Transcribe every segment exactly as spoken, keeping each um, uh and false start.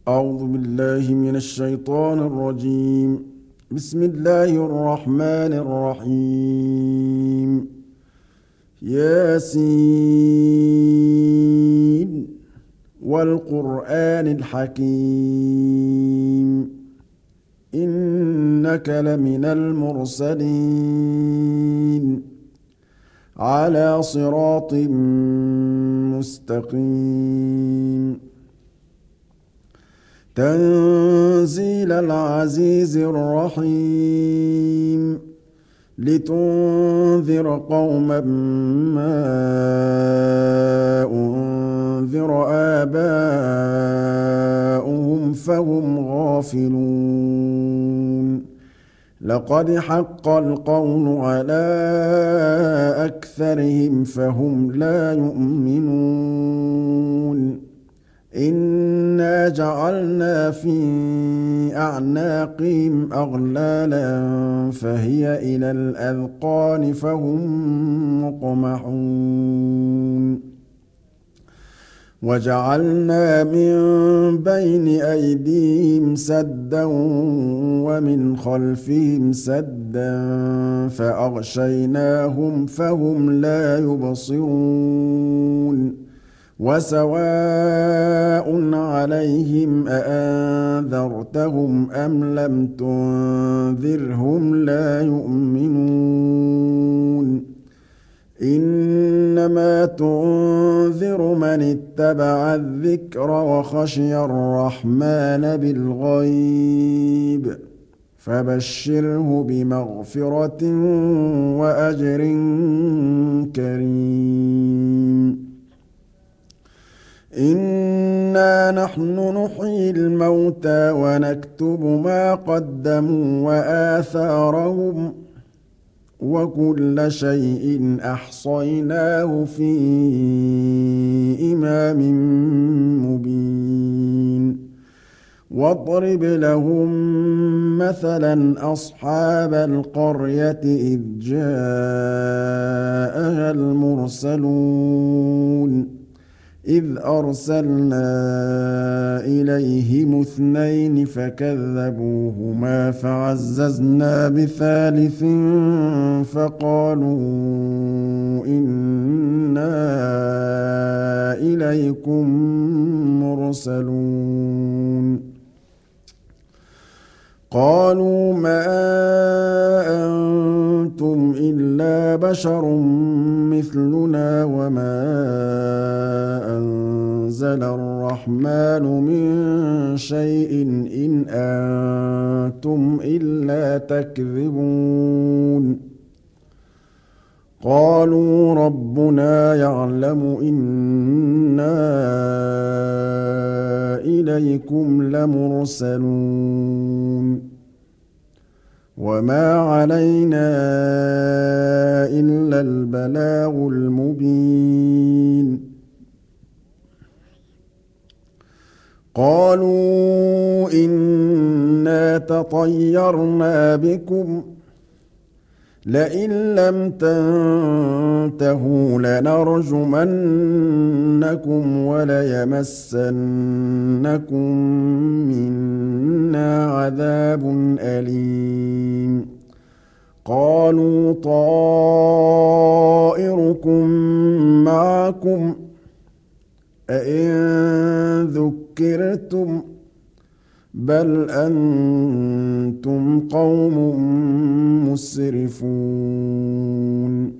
أعوذ بالله من الشيطان الرجيم. بسم الله الرحمن الرحيم. ياسين والقرآن الحكيم إنك لمن المرسلين على صراط مستقيم. تنزيل العزيز الرحيم لتنذر قوما ما أنذر آباؤهم فهم غافلون. لقد حق القول على أكثرهم فهم لا يؤمنون. إنا جعلنا في أعناقهم أغلالا فهي إلى الأذقان فهم مقمحون. وجعلنا من بين أيديهم سدا ومن خلفهم سدا فأغشيناهم فهم لا يبصرون. وسواء عليهم أأنذرتهم أم لم تنذرهم لا يؤمنون. إنما تنذر من اتبع الذكر وخشي الرحمن بالغيب فبشره بمغفرة وأجر كريم. إنا نحن نحيي الموتى ونكتب ما قدموا وآثارهم وكل شيء أحصيناه في إمام مبين. واضرب لهم مثلا أصحاب القرية إذ جاءها المرسلون إذ أرسلنا إليهم اثنين فكذبوهما فعززنا بثالث فقالوا إنا إليكم مرسلون. قالوا ما أنتم إلا بشر مثلنا وما أنزل الرحمن من شيء إن أنتم إلا تكذبون. قالوا ربنا يعلم إنا إليكم لمرسلون وما علينا إلا البلاغ المبين. قالوا إنا تطيرنا بكم لئن لم تنتهوا لنرجمنكم وليمسنكم منا عذاب أليم. قالوا طائركم معكم أئن ذكرتم بل أنتم قوم مسرفون.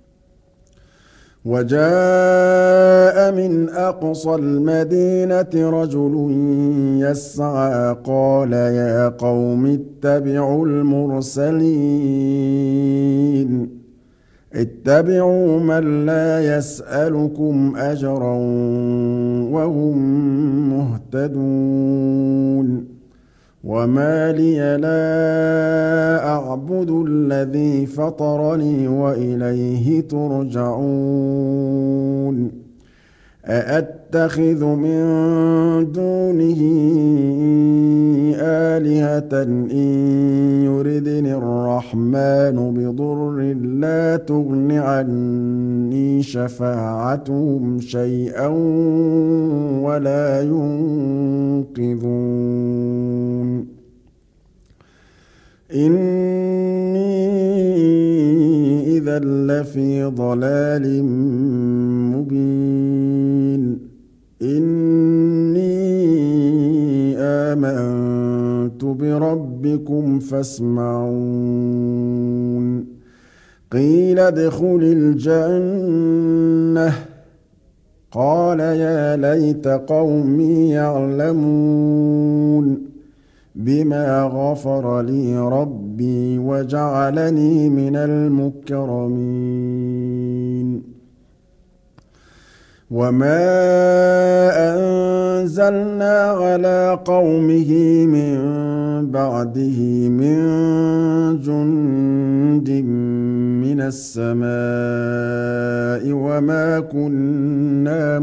وجاء من أقصى المدينة رجل يسعى قال يا قوم اتبعوا المرسلين اتبعوا من لا يسألكم أجرا وهم مهتدون. وما لي لا أعبد الذي فطرني وإليه ترجعون. أَأَتَّخِذُ مِن دُونِهِ آلِهَةً إِن يُرِدْنِ الرَّحْمَٰنُ بِضُرٍّ لَّا تُغْنِ عَنِّي شَفَاعَتُهُمْ شَيْئًا وَلَا يُنقِذُونِ إِنِّي إِذًا لَّفِي ضَلَالٍ مُّبِينٍ إِنِّي آمَنتُ بِرَبِّكُمْ فَاسْمَعُونِ قِيلَ ادْخُلِ الْجَنَّةَ قَالَ يَا لَيْتَ قَوْمِي يَعْلَمُونَ بِمَا غَفَرَ لِي رَبِّي وَجَعَلَنِي مِنَ الْمُكْرَمِينَ وَمَا أَنزَلْنَا عَلَىٰ قَوْمِهِ مِن بَعْدِهِ مِن جُندٍ مِّنَ السَّمَاءِ وَمَا كُنَّا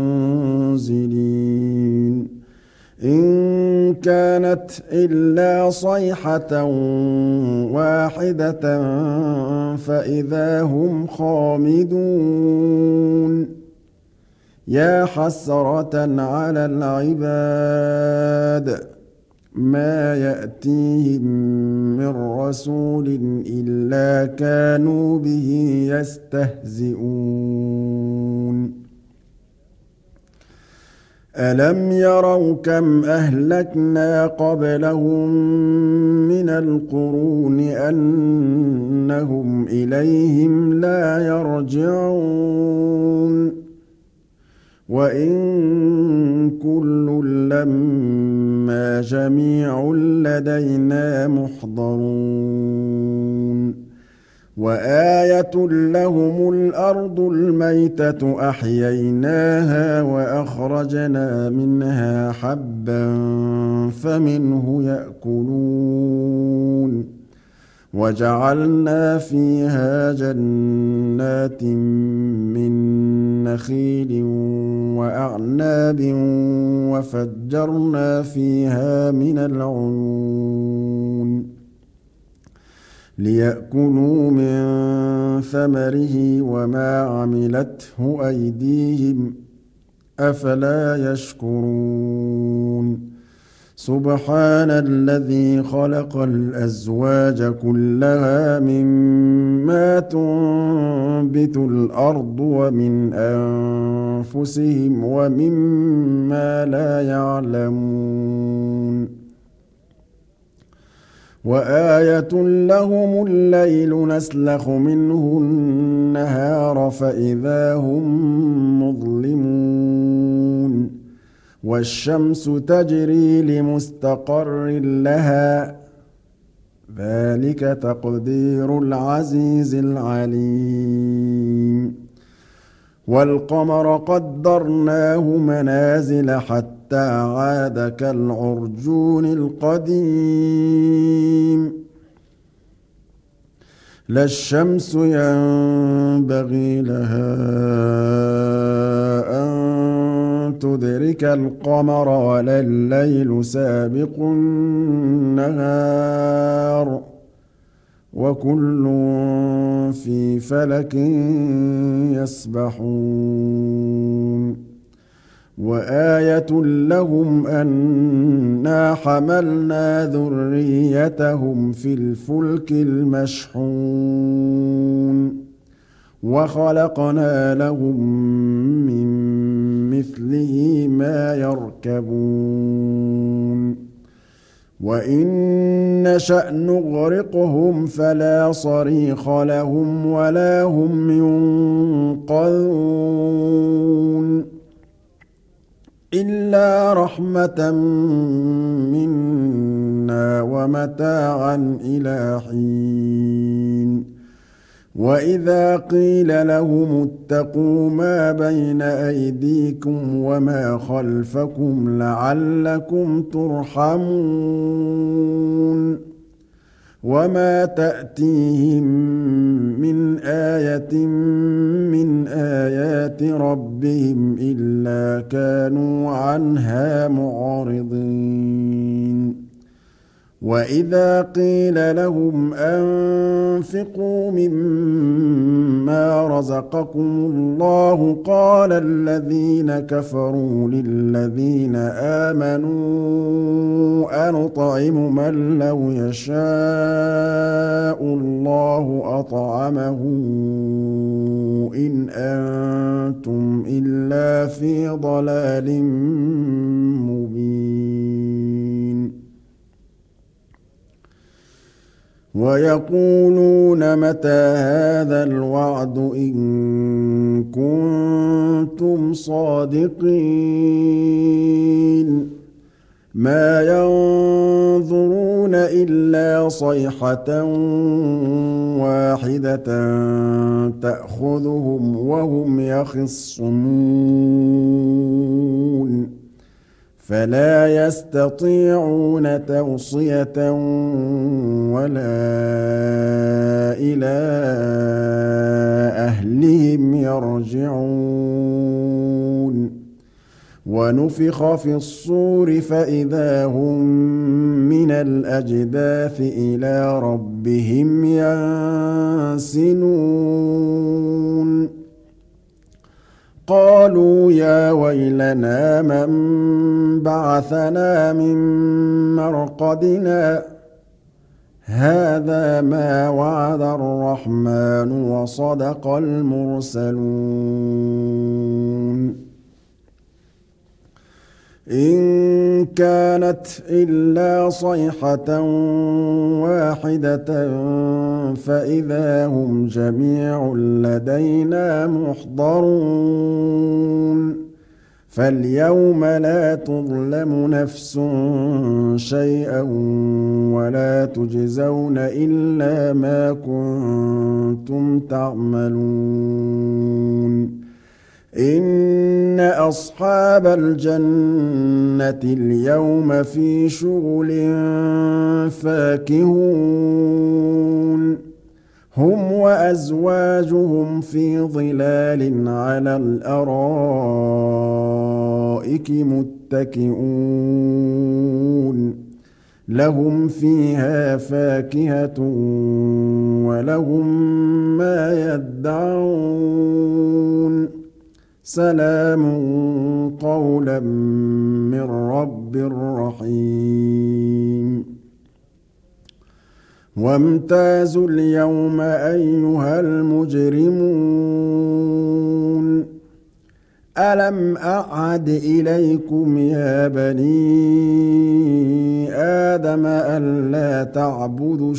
مُنزِلِينَ إِن كَانَتْ إِلَّا صَيْحَةً وَاحِدَةً فَإِذَا هُمْ خَامِدُونَ يَا حَسْرَةً عَلَى الْعِبَادِ مَا يَأْتِيهِم مِّن رَّسُولٍ إِلَّا كَانُوا بِهِ يَسْتَهْزِئُونَ أَلَمْ يَرَوْا كَمْ أَهْلَكْنَا قَبْلَهُم مِّنَ الْقُرُونِ أَنَّهُمْ إِلَيْهِمْ لَا يَرْجِعُونَ وَإِن كُلٌّ لَّمَّا جَمِيعٌ لَّدَيْنَا مُحْضَرُونَ وَآيَةٌ لَّهُمُ الْأَرْضُ الْمَيْتَةُ أَحْيَيْنَاهَا وَأَخْرَجْنَا مِنْهَا حَبًّا فَمِنْهُ يَأْكُلُونَ وَجَعَلْنَا فِيهَا جَنَّاتٍ مِّن نَّخِيلٍ وَأَعْنَابٍ وَفَجَّرْنَا فِيهَا مِنَ الْعُيُونِ لِيَأْكُلُوا مِن ثَمَرِهِ وَمَا عَمِلَتْهُ أَيْدِيهِمْ ۖ أَفَلَا يَشْكُرُونَ سُبْحَانَ الَّذِي خَلَقَ الْأَزْوَاجَ كُلَّهَا مِمَّا تُنبِتُ الْأَرْضُ وَمِنْ أَنفُسِهِمْ وَمِمَّا لَا يَعْلَمُونَ وَآيَةٌ لَّهُمُ اللَّيْلُ نَسْلَخُ مِنْهُ النَّهَارَ فَإِذَا هُم مُّظْلِمُونَ وَالشَّمْسُ تَجْرِي لِمُسْتَقَرٍّ لَّهَا ۚ ذَٰلِكَ تَقْدِيرُ الْعَزِيزِ الْعَلِيمِ وَالْقَمَرَ قَدَّرْنَاهُ مَنَازِلَ حَتَّىٰ عَادَ كَالْعُرْجُونِ الْقَدِيمِ لَا الشَّمْسُ يَنبَغِي لَهَا أَن تُدْرِكَ الْقَمَرَ وَلَا اللَّيْلُ سَابِقُ النَّهَارِ ۚ وَكُلٌّ فِي فَلَكٍ يَسْبَحُونَ وَآيَةٌ لَّهُمْ أَنَّا حَمَلْنَا ذُرِّيَّتَهُمْ فِي الْفُلْكِ الْمَشْحُونِ وَخَلَقْنَا لَهُم مِّن مِّثْلِهِ مَا يَرْكَبُونَ وَإِن نَّشَأْ نُغْرِقْهُمْ فَلَا صَرِيخَ لَهُمْ وَلَا هُمْ يُنقَذُونَ إِلَّا رَحْمَةً مِّنَّا وَمَتَاعًا إِلَىٰ حِينٍ وَإِذَا قِيلَ لَهُمُ اتَّقُوا مَا بَيْنَ أَيْدِيكُمْ وَمَا خَلْفَكُمْ لَعَلَّكُمْ تُرْحَمُونَ وما تأتيهم من آية من آيات ربهم إلا كانوا عنها معرضين وإذا قيل لهم أنفقوا مما رزقكم الله قال الذين كفروا للذين آمنوا أنطعم من لو يشاء الله أطعمه إن أنتم إلا في ضلال مبين ويقولون متى هذا الوعد إن كنتم صادقين ما ينظرون إلا صيحة واحدة تأخذهم وهم يخصمون فلا يستطيعون توصية ولا إلى أهلهم يرجعون ونفخ في الصور فإذا هم من الأجداث إلى ربهم ينسلون قالوا يا ويلنا من بعثنا من مرقدنا هذا ما وعد الرحمن وصدق المرسلون إن كانت إلا صيحة واحدة فإذا هم جميع لدينا محضرون فاليوم لا تظلم نفس شيئا ولا تجزون إلا ما كنتم تعملون إن أصحاب الجنة اليوم في شغل فاكهون هم وأزواجهم في ظلال على الأرائك متكئون لهم فيها فاكهة ولهم ما يدعون سلام قولا من رب رحيم وامتازوا اليوم أيها المجرمون ألم أعهد إليكم يا بني آدم ألا تعبدوا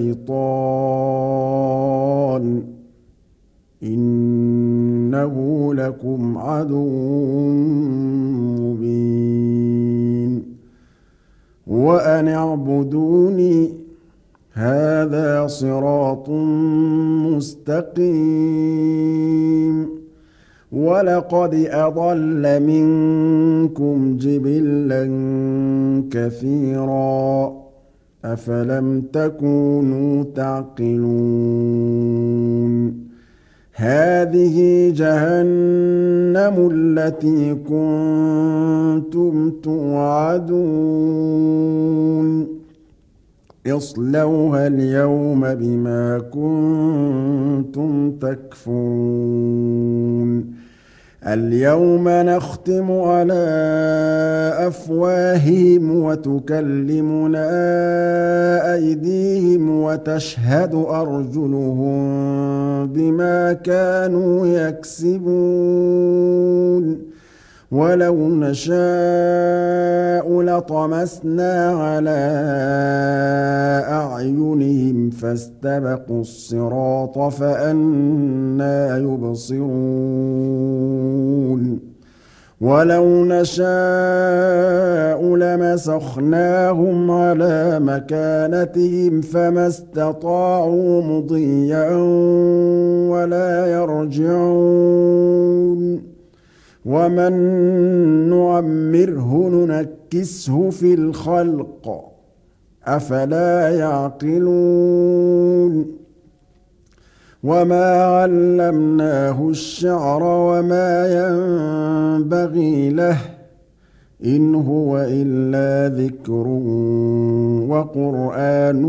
الشيطان إنه لكم عدو مبين وأن اعبدوني هذا صراط مستقيم ولقد أضل منكم جبلا كثيرا أفلم تكونوا تعقلون هذه جهنم التي كنتم توعدون اصلوها اليوم بما كنتم تكفرون اليوم نختم على أفواههم وتكلمنا أيديهم وتشهد أرجلهم بما كانوا يكسبون ولو نشاء لطمسنا على أعينهم فاستبقوا الصراط فأنى يبصرون ولو نشاء لمسخناهم على مكانتهم فما استطاعوا مضيا ولا يرجعون ومن نعمره ننكسه في الخلق أفلا يعقلون وما علمناه الشعر وما ينبغي له إن هو إلا ذكر وقرآن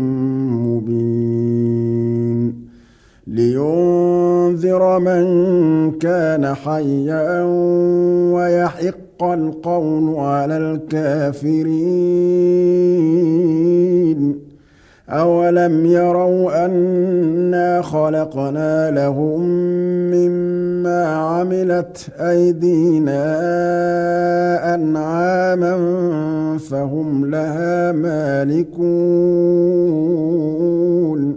مبين لينذر من كان حيا ويحق القول على الكافرين أولم يروا أنا خلقنا لهم مما عملت أيدينا أنعاما فهم لها مالكون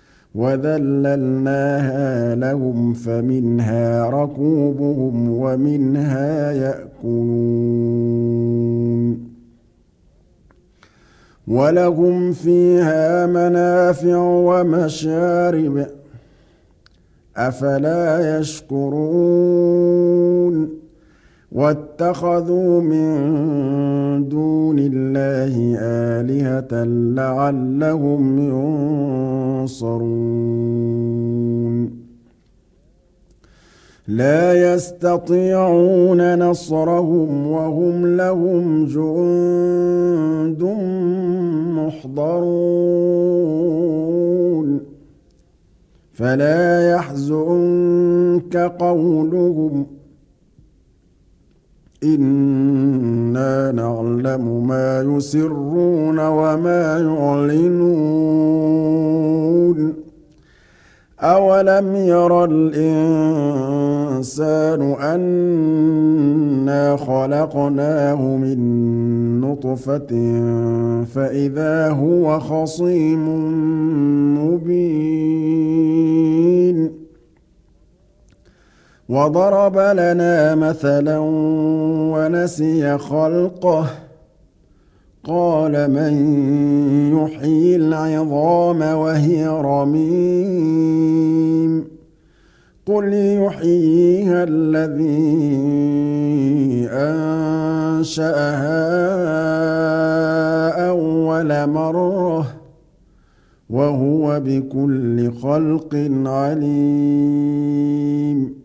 وذللناها لهم فمنها ركوبهم ومنها يأكلون ولهم فيها منافع ومشارب أفلا يشكرون واتخذوا من دون الله آلهة لعلهم ينصرون لا يستطيعون نصرهم وهم لهم جند محضرون فلا يحزنك قولهم إنا نعلم ما يسرون وما يعلنون أولم ير الإنسان أنا خلقناه من نطفة فإذا هو خصيم مبين وضرب لنا مثلا ونسي خلقه قال من يحيي العظام وهي رميم قل يحييها الذي أنشأها أول مرة وهو بكل خلق عليم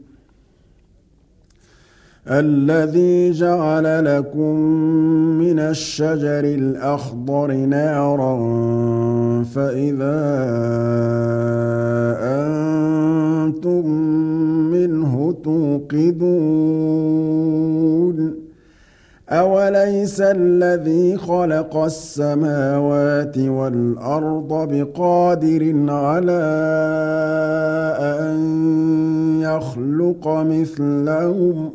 الذي جعل لكم من الشجر الأخضر نارا فإذا أنتم منه توقدون أوليس الذي خلق السماوات والأرض بقادر على أن يخلق مثلهم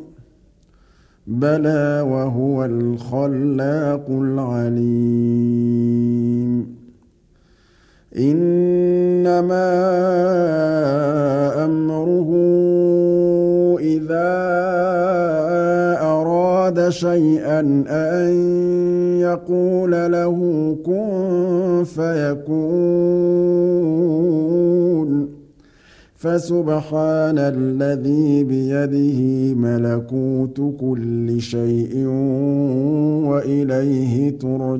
بلى وهو الخلاق العليم إنما أمره إذا أراد شيئا أن يقول له كن فيكون فسبحان الذي بيده ملكوت كل شيء وإليه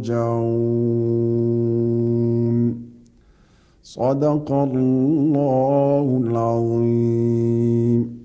ترجعون صدق الله العظيم.